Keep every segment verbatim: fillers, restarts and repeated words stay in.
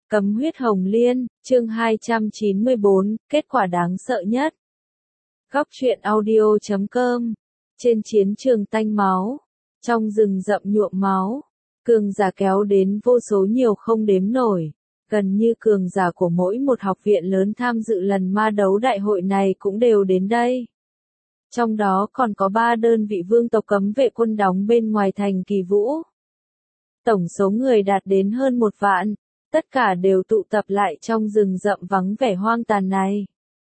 Cấm huyết hồng liên, chương hai trăm chín mươi bốn, kết quả đáng sợ nhất. Góc truyện audio chấm com. Trên chiến trường tanh máu, trong rừng rậm nhuộm máu, cường giả kéo đến vô số nhiều không đếm nổi. Gần như cường giả của mỗi một học viện lớn tham dự lần ma đấu đại hội này cũng đều đến đây. Trong đó còn có ba đơn vị vương tộc cấm vệ quân đóng bên ngoài thành Kỳ Vũ. Tổng số người đạt đến hơn một vạn, tất cả đều tụ tập lại trong rừng rậm vắng vẻ hoang tàn này.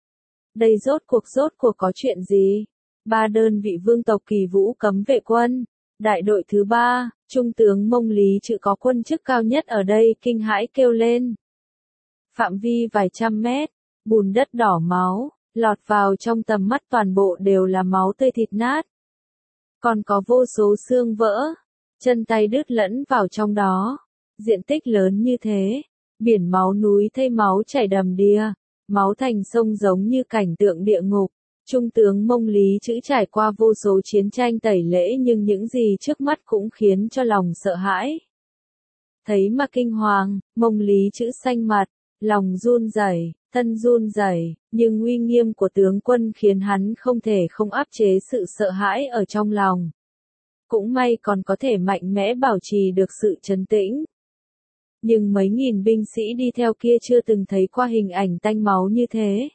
Đây rốt cuộc rốt cuộc có chuyện gì? Ba đơn vị vương tộc Kỳ Vũ cấm vệ quân, đại đội thứ ba, trung tướng Mông Lý Trự có quân chức cao nhất ở đây kinh hãi kêu lên. Phạm vi vài trăm mét, bùn đất đỏ máu, lọt vào trong tầm mắt toàn bộ đều là máu tươi thịt nát. Còn có vô số xương vỡ, chân tay đứt lẫn vào trong đó. Diện tích lớn như thế, biển máu núi thây máu chảy đầm đìa, máu thành sông giống như cảnh tượng địa ngục. Trung tướng Mông Lý Trữ trải qua vô số chiến tranh tẩy lễ nhưng những gì trước mắt cũng khiến cho lòng sợ hãi. Thấy mà kinh hoàng, Mông Lý Trữ xanh mặt, lòng run rẩy, thân run rẩy, nhưng uy nghiêm của tướng quân khiến hắn không thể không áp chế sự sợ hãi ở trong lòng. Cũng may còn có thể mạnh mẽ bảo trì được sự trấn tĩnh. Nhưng mấy nghìn binh sĩ đi theo kia chưa từng thấy qua hình ảnh tanh máu như thế.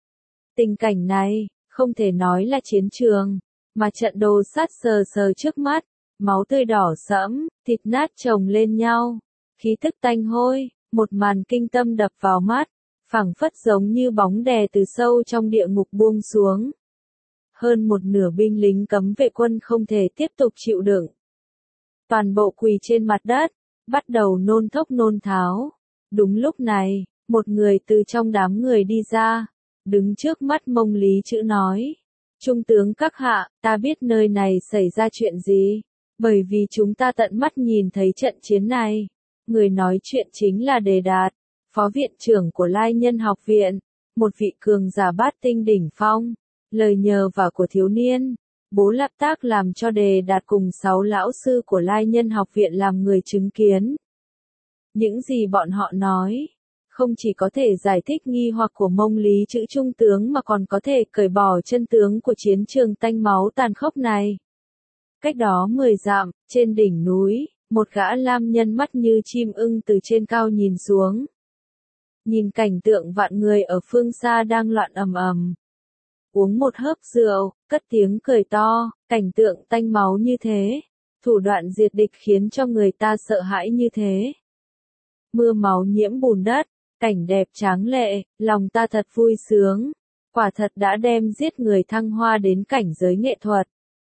Tình cảnh này, không thể nói là chiến trường, mà trận đồ sát sờ sờ trước mắt, máu tươi đỏ sẫm, thịt nát chồng lên nhau, khí tức tanh hôi, một màn kinh tâm đập vào mắt, phảng phất giống như bóng đè từ sâu trong địa ngục buông xuống. Hơn một nửa binh lính cấm vệ quân không thể tiếp tục chịu đựng. Toàn bộ quỳ trên mặt đất, bắt đầu nôn thốc nôn tháo. Đúng lúc này, một người từ trong đám người đi ra, đứng trước mắt Mông Lý Trữ nói. Trung tướng các hạ, ta biết nơi này xảy ra chuyện gì, bởi vì chúng ta tận mắt nhìn thấy trận chiến này. Người nói chuyện chính là Đề Đạt, phó viện trưởng của Lai Nhân học viện, một vị cường giả bát tinh đỉnh phong. Lời nhờ vả của thiếu niên, Bố Lạp Tác làm cho Đề Đạt cùng sáu lão sư của Lai Nhân học viện làm người chứng kiến. Những gì bọn họ nói, không chỉ có thể giải thích nghi hoặc của Mông Lý Trữ trung tướng mà còn có thể cởi bỏ chân tướng của chiến trường tanh máu tàn khốc này. Cách đó mười dặm, trên đỉnh núi, một gã lam nhân mắt như chim ưng từ trên cao nhìn xuống. Nhìn cảnh tượng vạn người ở phương xa đang loạn ầm ầm. Uống một hớp rượu, cất tiếng cười to, cảnh tượng tanh máu như thế, thủ đoạn diệt địch khiến cho người ta sợ hãi như thế. Mưa máu nhiễm bùn đất, cảnh đẹp tráng lệ, lòng ta thật vui sướng, quả thật đã đem giết người thăng hoa đến cảnh giới nghệ thuật.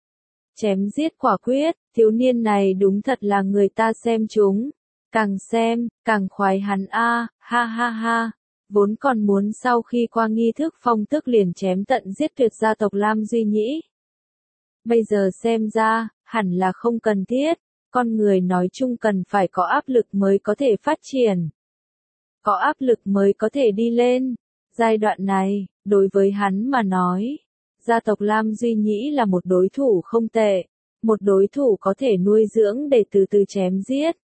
Chém giết quả quyết, thiếu niên này đúng thật là người ta xem chúng, càng xem, càng khoái hắn a, ha ha ha. Vốn còn muốn sau khi qua nghi thức phong tước liền chém tận giết tuyệt gia tộc Lam Duy Nhĩ. Bây giờ xem ra, hẳn là không cần thiết, con người nói chung cần phải có áp lực mới có thể phát triển. Có áp lực mới có thể đi lên. Giai đoạn này, đối với hắn mà nói, gia tộc Lam Duy Nhĩ là một đối thủ không tệ, một đối thủ có thể nuôi dưỡng để từ từ chém giết.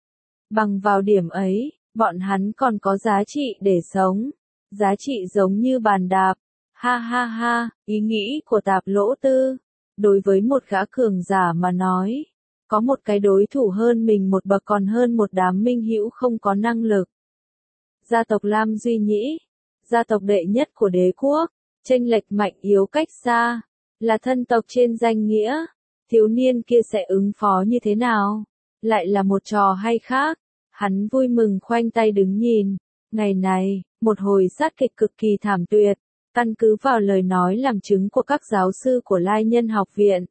Bằng vào điểm ấy, bọn hắn còn có giá trị để sống, giá trị giống như bàn đạp, ha ha ha, ý nghĩ của Tạp Lỗ Tư, đối với một gã cường giả mà nói, có một cái đối thủ hơn mình một bậc còn hơn một đám minh hữu không có năng lực. Gia tộc Lam Duy Nhĩ, gia tộc đệ nhất của đế quốc, chênh lệch mạnh yếu cách xa, là thân tộc trên danh nghĩa, thiếu niên kia sẽ ứng phó như thế nào, lại là một trò hay khác. Hắn vui mừng khoanh tay đứng nhìn. Ngày này, một hồi sát kịch cực kỳ thảm tuyệt, căn cứ vào lời nói làm chứng của các giáo sư của Lai Nhân học viện.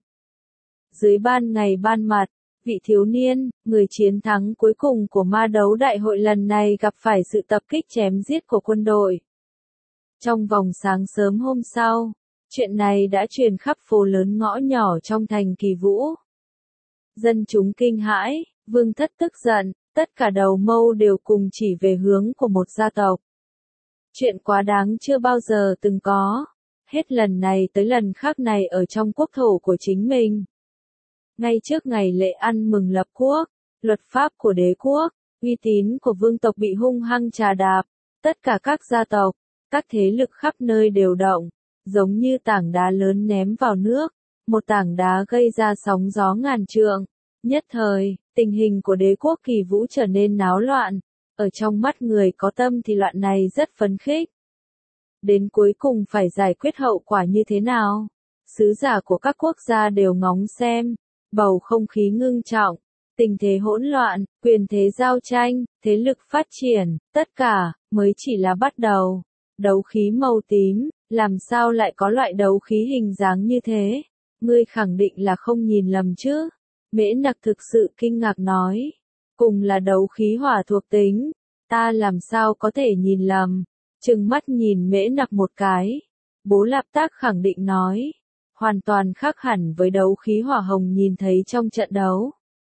Dưới ban ngày ban mặt, vị thiếu niên, người chiến thắng cuối cùng của ma đấu đại hội lần này gặp phải sự tập kích chém giết của quân đội. Trong vòng sáng sớm hôm sau, chuyện này đã truyền khắp phố lớn ngõ nhỏ trong thành Kỳ Vũ. Dân chúng kinh hãi, vương thất tức giận. Tất cả đầu mâu đều cùng chỉ về hướng của một gia tộc. Chuyện quá đáng chưa bao giờ từng có. Hết lần này tới lần khác này ở trong quốc thổ của chính mình. Ngay trước ngày lễ ăn mừng lập quốc, luật pháp của đế quốc, Uy tín của vương tộc bị hung hăng trà đạp, tất cả các gia tộc, các thế lực khắp nơi đều động, giống như tảng đá lớn ném vào nước, một tảng đá gây ra sóng gió ngàn trượng. Nhất thời, tình hình của đế quốc Kỳ Vũ trở nên náo loạn, ở trong mắt người có tâm thì loạn này rất phấn khích. Đến cuối cùng phải giải quyết hậu quả như thế nào? Sứ giả của các quốc gia đều ngóng xem, bầu không khí ngưng trọng, tình thế hỗn loạn, quyền thế giao tranh, thế lực phát triển, tất cả, mới chỉ là bắt đầu. Đấu khí màu tím, làm sao lại có loại đấu khí hình dáng như thế? Ngươi khẳng định là không nhìn lầm chứ? Mễ Nặc thực sự kinh ngạc nói. Cùng là đấu khí hỏa thuộc tính, ta làm sao có thể nhìn lầm? Trừng mắt nhìn Mễ Nặc một cái. Bố Lạp Tác khẳng định nói. Hoàn toàn khác hẳn với đấu khí hỏa hồng nhìn thấy trong trận đấu.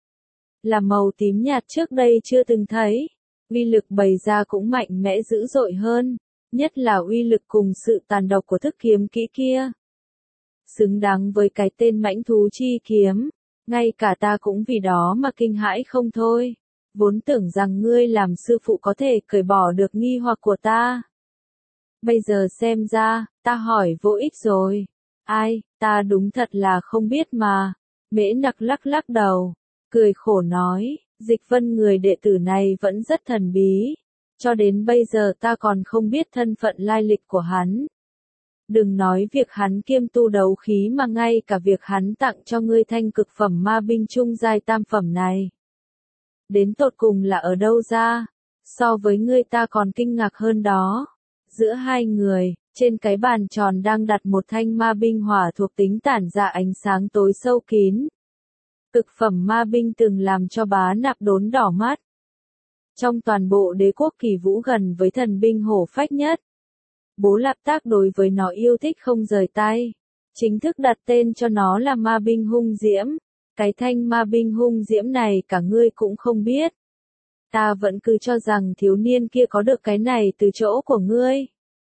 Là màu tím nhạt trước đây chưa từng thấy. Uy lực bày ra cũng mạnh mẽ dữ dội hơn. Nhất là uy lực cùng sự tàn độc của thức kiếm kỹ kia. Xứng đáng với cái tên mãnh thú chi kiếm. Ngay cả ta cũng vì đó mà kinh hãi không thôi. Vốn tưởng rằng ngươi làm sư phụ có thể cởi bỏ được nghi hoặc của ta. Bây giờ xem ra, ta hỏi vô ích rồi. Ai, ta đúng thật là không biết mà. Mễ Nặc lắc lắc đầu, cười khổ nói, Dịch Vân người đệ tử này vẫn rất thần bí. Cho đến bây giờ ta còn không biết thân phận lai lịch của hắn. Đừng nói việc hắn kiêm tu đấu khí mà ngay cả việc hắn tặng cho ngươi thanh cực phẩm ma binh trung giai tam phẩm này. Đến tột cùng là ở đâu ra? So với ngươi ta còn kinh ngạc hơn đó. Giữa hai người, trên cái bàn tròn đang đặt một thanh ma binh hỏa thuộc tính tản ra ánh sáng tối sâu kín. Cực phẩm ma binh từng làm cho Bá Nạp đốn đỏ mắt. Trong toàn bộ đế quốc Kỳ Vũ gần với thần binh hổ phách nhất. Bố Lạp Tác đối với nó yêu thích không rời tay. Chính thức đặt tên cho nó là ma binh hung diễm. Cái thanh ma binh hung diễm này cả ngươi cũng không biết. Ta vẫn cứ cho rằng thiếu niên kia có được cái này từ chỗ của ngươi.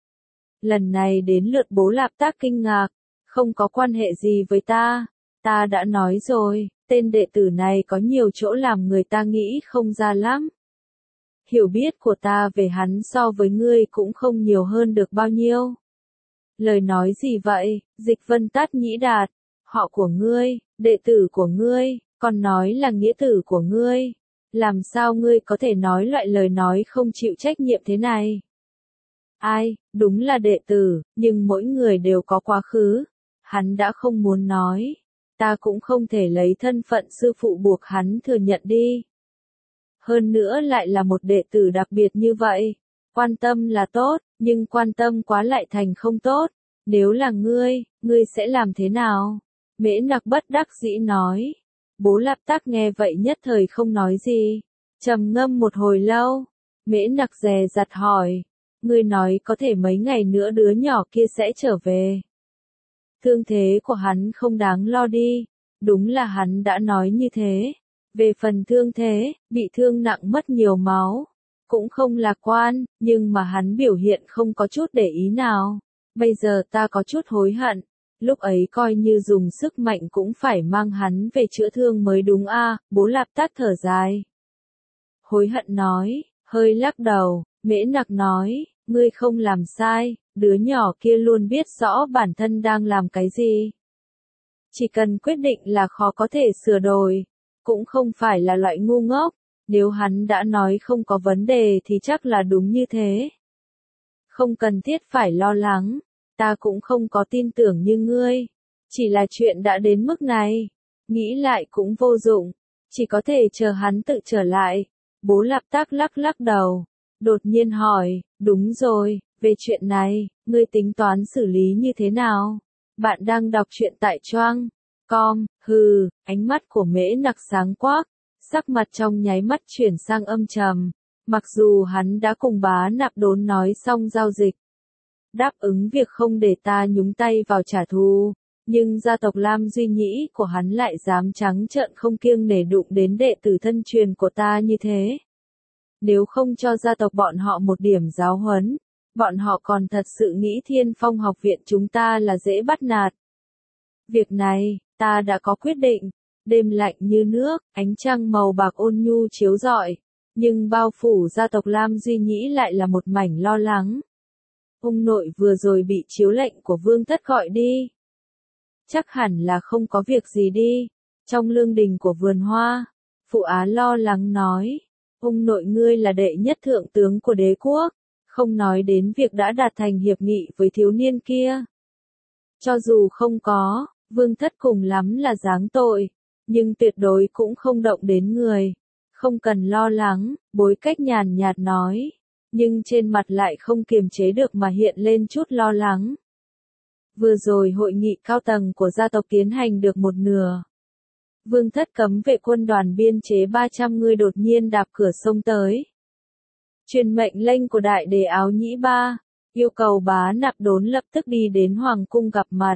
Lần này đến lượt Bố Lạp Tác kinh ngạc. Không có quan hệ gì với ta. Ta đã nói rồi, tên đệ tử này có nhiều chỗ làm người ta nghĩ không ra lắm. Hiểu biết của ta về hắn so với ngươi cũng không nhiều hơn được bao nhiêu. Lời nói gì vậy, Dịch Vân Tát Nhĩ Đạt, họ của ngươi, đệ tử của ngươi, còn nói là nghĩa tử của ngươi. Làm sao ngươi có thể nói loại lời nói không chịu trách nhiệm thế này? Ai, đúng là đệ tử, nhưng mỗi người đều có quá khứ. Hắn đã không muốn nói. Ta cũng không thể lấy thân phận sư phụ buộc hắn thừa nhận đi. Hơn nữa lại là một đệ tử đặc biệt như vậy. Quan tâm là tốt, nhưng quan tâm quá lại thành không tốt. Nếu là ngươi, ngươi sẽ làm thế nào? Mễ Nặc bất đắc dĩ nói. Bố Lạp Tác nghe vậy nhất thời không nói gì. Trầm ngâm một hồi lâu. Mễ Nặc dè dặt hỏi. Ngươi nói có thể mấy ngày nữa đứa nhỏ kia sẽ trở về. Thương thế của hắn không đáng lo đi. Đúng là hắn đã nói như thế. Về phần thương thế, bị thương nặng mất nhiều máu. Cũng không lạc quan, nhưng mà hắn biểu hiện không có chút để ý nào. Bây giờ ta có chút hối hận. Lúc ấy coi như dùng sức mạnh cũng phải mang hắn về chữa thương mới đúng a. Bố Lạp Tác thở dài. Hối hận nói, hơi lắc đầu. Mễ Nặc nói, ngươi không làm sai. Đứa nhỏ kia luôn biết rõ bản thân đang làm cái gì. Chỉ cần quyết định là khó có thể sửa đổi. Cũng không phải là loại ngu ngốc. Nếu hắn đã nói không có vấn đề thì chắc là đúng như thế. Không cần thiết phải lo lắng. Ta cũng không có tin tưởng như ngươi. Chỉ là chuyện đã đến mức này. Nghĩ lại cũng vô dụng. Chỉ có thể chờ hắn tự trở lại. Bố Lạp Tác lắc lắc đầu. Đột nhiên hỏi, đúng rồi, về chuyện này, ngươi tính toán xử lý như thế nào? Bạn đang đọc truyện tại Choang com, hừ, ánh mắt của Mễ Nặc sáng quắc, sắc mặt trong nháy mắt chuyển sang âm trầm. Mặc dù hắn đã cùng Bá Nạp đốn nói xong giao dịch, đáp ứng việc không để ta nhúng tay vào trả thù, nhưng gia tộc Lam Duy Nhĩ của hắn lại dám trắng trợn không kiêng nể đụng đến đệ tử thân truyền của ta như thế. Nếu không cho gia tộc bọn họ một điểm giáo huấn, bọn họ còn thật sự nghĩ Thiên Phong học viện chúng ta là dễ bắt nạt. Việc này, ta đã có quyết định. Đêm lạnh như nước, ánh trăng màu bạc ôn nhu chiếu rọi. nhưng bao phủ gia tộc Lam Duy Nhĩ lại là một mảnh lo lắng. Ông nội vừa rồi bị chiếu lệnh của Vương Thất gọi đi. Chắc hẳn là không có việc gì đi. Trong lương đình của vườn hoa, Phụ Á lo lắng nói, ông nội ngươi là đệ nhất thượng tướng của đế quốc, không nói đến việc đã đạt thành hiệp nghị với thiếu niên kia. Cho dù không có, Vương Thất cùng lắm là giáng tội, nhưng tuyệt đối cũng không động đến người. Không cần lo lắng, Bối Cách nhàn nhạt nói, nhưng trên mặt lại không kiềm chế được mà hiện lên chút lo lắng. Vừa rồi hội nghị cao tầng của gia tộc tiến hành được một nửa. Vương Thất cấm vệ quân đoàn biên chế ba trăm người đột nhiên đạp cửa sông tới. Truyền mệnh lệnh của đại đế Áo Nhĩ Ba, yêu cầu Bá Nạp Đốn lập tức đi đến Hoàng cung gặp mặt.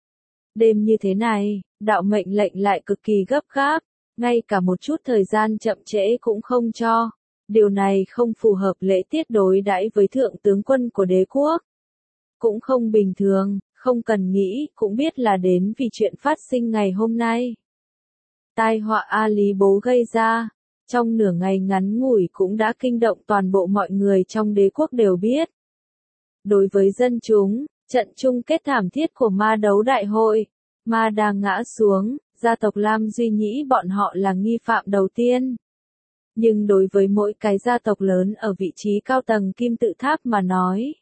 Đêm như thế này, đạo mệnh lệnh lại cực kỳ gấp gáp, ngay cả một chút thời gian chậm trễ cũng không cho. Điều này không phù hợp lễ tiết đối đãi với thượng tướng quân của đế quốc. Cũng không bình thường, không cần nghĩ, cũng biết là đến vì chuyện phát sinh ngày hôm nay. Tai họa A Lý Bố gây ra, trong nửa ngày ngắn ngủi cũng đã kinh động toàn bộ mọi người trong đế quốc đều biết. Đối với dân chúng, trận chung kết thảm thiết của ma đấu đại hội, ma đang ngã xuống, gia tộc Lam Duy Nhĩ bọn họ là nghi phạm đầu tiên. Nhưng đối với mỗi cái gia tộc lớn ở vị trí cao tầng kim tự tháp mà nói,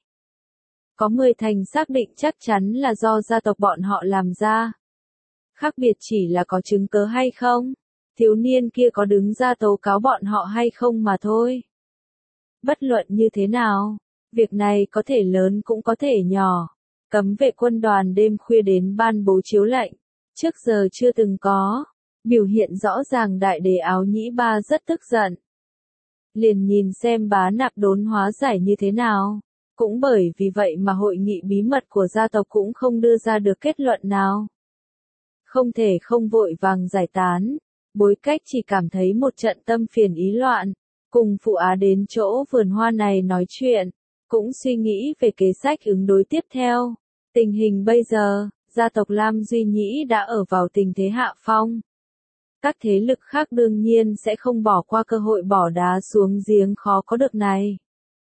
có mười thành xác định chắc chắn là do gia tộc bọn họ làm ra. Khác biệt chỉ là có chứng cớ hay không, thiếu niên kia có đứng ra tố cáo bọn họ hay không mà thôi. Bất luận như thế nào, việc này có thể lớn cũng có thể nhỏ. Cấm vệ quân đoàn đêm khuya đến ban bố chiếu lệnh, trước giờ chưa từng có, biểu hiện rõ ràng đại đế Áo Nhĩ Ba rất tức giận. Liền nhìn xem Bá Nạp Đốn hóa giải như thế nào, cũng bởi vì vậy mà hội nghị bí mật của gia tộc cũng không đưa ra được kết luận nào. Không thể không vội vàng giải tán, Bối Cách chỉ cảm thấy một trận tâm phiền ý loạn, cùng Phụ Á đến chỗ vườn hoa này nói chuyện, cũng suy nghĩ về kế sách ứng đối tiếp theo. Tình hình bây giờ, gia tộc Lam Duy Nhĩ đã ở vào tình thế hạ phong. Các thế lực khác đương nhiên sẽ không bỏ qua cơ hội bỏ đá xuống giếng khó có được này.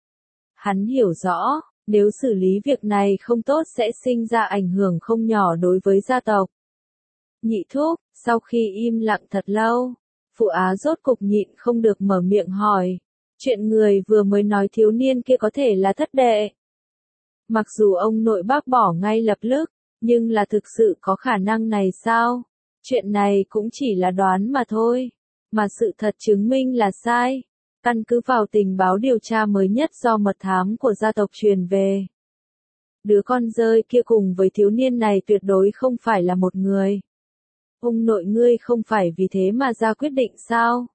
Hắn hiểu rõ, nếu xử lý việc này không tốt sẽ sinh ra ảnh hưởng không nhỏ đối với gia tộc. Nhị thúc, sau khi im lặng thật lâu, Phụ Á rốt cục nhịn không được mở miệng hỏi, chuyện người vừa mới nói thiếu niên kia có thể là thất đệ. Mặc dù ông nội bác bỏ ngay lập tức, nhưng là thực sự có khả năng này sao? Chuyện này cũng chỉ là đoán mà thôi, mà sự thật chứng minh là sai. Căn cứ vào tình báo điều tra mới nhất do mật thám của gia tộc truyền về. Đứa con rơi kia cùng với thiếu niên này tuyệt đối không phải là một người. Ông nội ngươi không phải vì thế mà ra quyết định sao?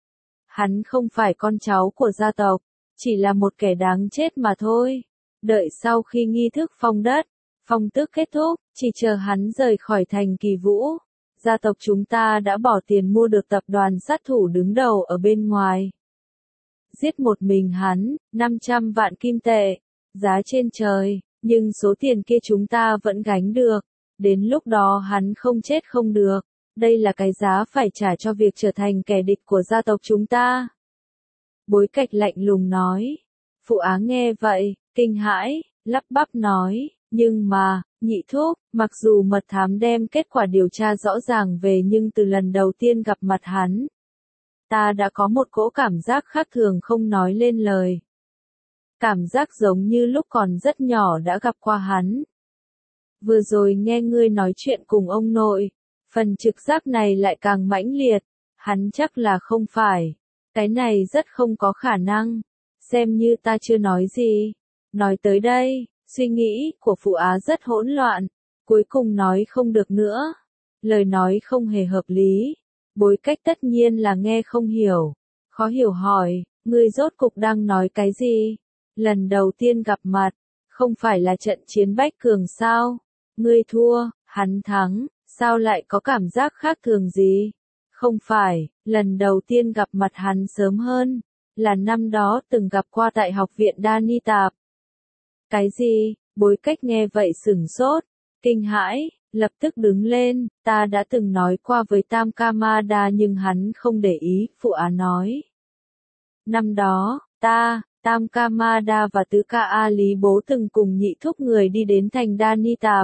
Hắn không phải con cháu của gia tộc, chỉ là một kẻ đáng chết mà thôi. Đợi sau khi nghi thức phong đất, phong tước kết thúc, chỉ chờ hắn rời khỏi thành Kỳ Vũ. Gia tộc chúng ta đã bỏ tiền mua được tập đoàn sát thủ đứng đầu ở bên ngoài. Giết một mình hắn, năm trăm vạn kim tệ, giá trên trời, nhưng số tiền kia chúng ta vẫn gánh được. Đến lúc đó hắn không chết không được. Đây là cái giá phải trả cho việc trở thành kẻ địch của gia tộc chúng ta. Bối Cách lạnh lùng nói. Phụ Á nghe vậy, kinh hãi, lắp bắp nói, nhưng mà, nhị thúc, mặc dù mật thám đem kết quả điều tra rõ ràng về nhưng từ lần đầu tiên gặp mặt hắn, ta đã có một cỗ cảm giác khác thường không nói lên lời. Cảm giác giống như lúc còn rất nhỏ đã gặp qua hắn. Vừa rồi nghe ngươi nói chuyện cùng ông nội, phần trực giác này lại càng mãnh liệt, hắn chắc là không phải. Cái này rất không có khả năng, xem như ta chưa nói gì. Nói tới đây, suy nghĩ của Phụ Á rất hỗn loạn, cuối cùng nói không được nữa. Lời nói không hề hợp lý, Bối Cách tất nhiên là nghe không hiểu. Khó hiểu hỏi, ngươi rốt cục đang nói cái gì? Lần đầu tiên gặp mặt, không phải là trận chiến Bách Cường sao? Ngươi thua, hắn thắng, sao lại có cảm giác khác thường gì? Không phải, lần đầu tiên gặp mặt hắn sớm hơn, là năm đó từng gặp qua tại học viện Đa Ni Tạp. Cái gì? Bối Cách nghe vậy sửng sốt, kinh hãi, lập tức đứng lên, ta đã từng nói qua với Tam Kamada nhưng hắn không để ý, Phụ Á nói. Năm đó, ta, Tam Ca Ma Đa và Tứ Ca A Lý Bố từng cùng Nhị Thúc người đi đến thành Đa Ni Tạp.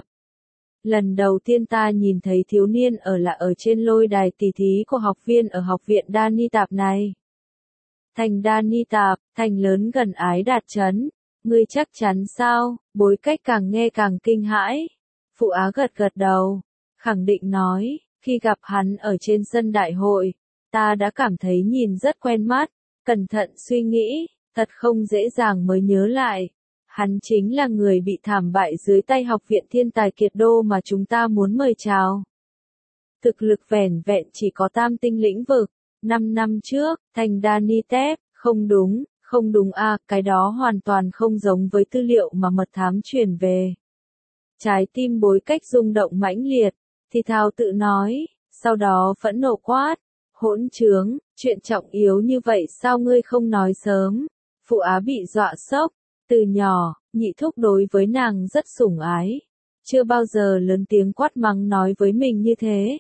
Lần đầu tiên ta nhìn thấy thiếu niên ở là ở trên lôi đài tỷ thí của học viên ở học viện Đa Ni Tạp này. Thành Đa Ni Tạp, thành lớn gần Ái Đạt Trấn. Ngươi chắc chắn sao? Bối Cách càng nghe càng kinh hãi. Phụ Á gật gật đầu, khẳng định nói, khi gặp hắn ở trên sân đại hội, ta đã cảm thấy nhìn rất quen mắt, cẩn thận suy nghĩ, thật không dễ dàng mới nhớ lại. Hắn chính là người bị thảm bại dưới tay học viện thiên tài Kiệt Đô mà chúng ta muốn mời chào. Thực lực vẻn vẹn chỉ có tam tinh lĩnh vực, năm năm trước, thành Đa Ni Tép, không đúng, không đúng à, cái đó hoàn toàn không giống với tư liệu mà mật thám truyền về. Trái tim Bối Cách rung động mãnh liệt, thì thào tự nói, sau đó phẫn nộ quát, hỗn trướng, chuyện trọng yếu như vậy sao ngươi không nói sớm? Phụ Á bị dọa sốc, từ nhỏ, Nhị Thúc đối với nàng rất sủng ái, chưa bao giờ lớn tiếng quát mắng nói với mình như thế.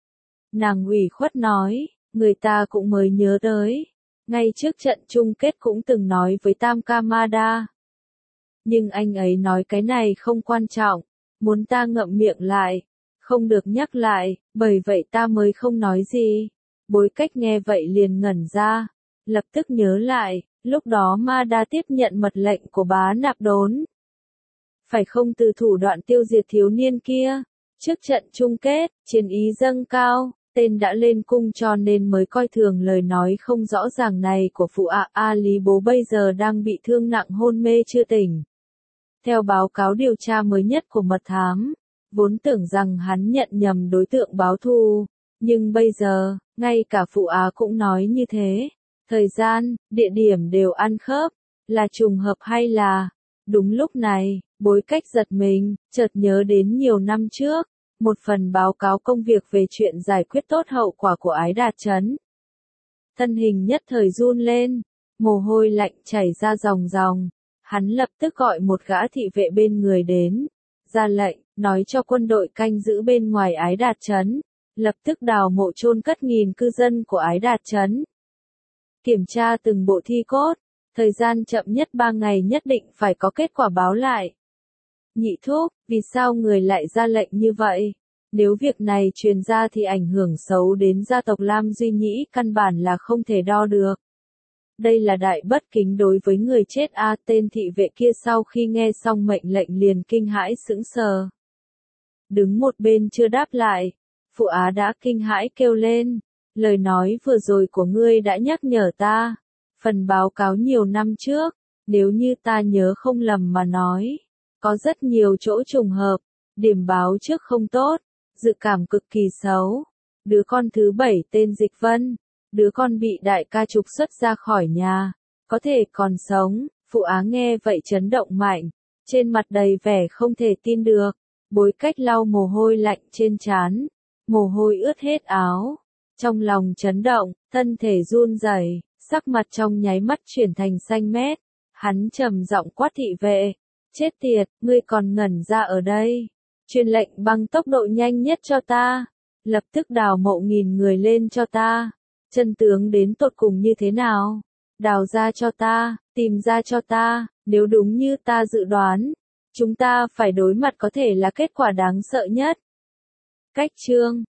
Nàng ủy khuất nói, người ta cũng mới nhớ tới, ngay trước trận chung kết cũng từng nói với Tam Ca Ma Đa. Nhưng anh ấy nói cái này không quan trọng, muốn ta ngậm miệng lại, không được nhắc lại, bởi vậy ta mới không nói gì. Bối Cách nghe vậy liền ngẩn ra, lập tức nhớ lại, lúc đó Ma Đa tiếp nhận mật lệnh của Bá Nạp Đốn. Phải không từ thủ đoạn tiêu diệt thiếu niên kia, trước trận chung kết, chiến ý dâng cao, tên đã lên cung cho nên mới coi thường lời nói không rõ ràng này của phụ ạ A Lý Bố bây giờ đang bị thương nặng hôn mê chưa tỉnh. Theo báo cáo điều tra mới nhất của mật thám, vốn tưởng rằng hắn nhận nhầm đối tượng báo thù, nhưng bây giờ, ngay cả phụ á cũng nói như thế. Thời gian, địa điểm đều ăn khớp, là trùng hợp hay là... Đúng lúc này, Bối Cách giật mình, chợt nhớ đến nhiều năm trước, một phần báo cáo công việc về chuyện giải quyết tốt hậu quả của Ái Đạt Trấn. Thân hình nhất thời run lên, mồ hôi lạnh chảy ra ròng ròng, hắn lập tức gọi một gã thị vệ bên người đến, ra lệnh, nói cho quân đội canh giữ bên ngoài Ái Đạt Trấn, lập tức đào mộ chôn cất nghìn cư dân của Ái Đạt Trấn. Kiểm tra từng bộ thi cốt, thời gian chậm nhất ba ngày nhất định phải có kết quả báo lại. Nhị Thúc, vì sao người lại ra lệnh như vậy? Nếu việc này truyền ra thì ảnh hưởng xấu đến gia tộc Lam Duy Nhĩ căn bản là không thể đo được. Đây là đại bất kính đối với người chết a. Tên thị vệ kia sau khi nghe xong mệnh lệnh liền kinh hãi sững sờ. Đứng một bên chưa đáp lại, Phụ Á đã kinh hãi kêu lên, lời nói vừa rồi của ngươi đã nhắc nhở ta. Phần báo cáo nhiều năm trước, nếu như ta nhớ không lầm mà nói, có rất nhiều chỗ trùng hợp, điểm báo trước không tốt, dự cảm cực kỳ xấu. Đứa con thứ bảy tên Dịch Vân, đứa con bị đại ca trục xuất ra khỏi nhà, có thể còn sống. Phụ Á nghe vậy chấn động mạnh, trên mặt đầy vẻ không thể tin được. Bối Cách lau mồ hôi lạnh trên trán, mồ hôi ướt hết áo, trong lòng chấn động, thân thể run rẩy, sắc mặt trong nháy mắt chuyển thành xanh mét. Hắn trầm giọng quát thị vệ, chết tiệt, ngươi còn ngẩn ra ở đây, truyền lệnh bằng tốc độ nhanh nhất cho ta, lập tức đào mộ nghìn người lên cho ta, chân tướng đến tột cùng như thế nào, đào ra cho ta, tìm ra cho ta, nếu đúng như ta dự đoán, chúng ta phải đối mặt có thể là kết quả đáng sợ nhất. Cách chương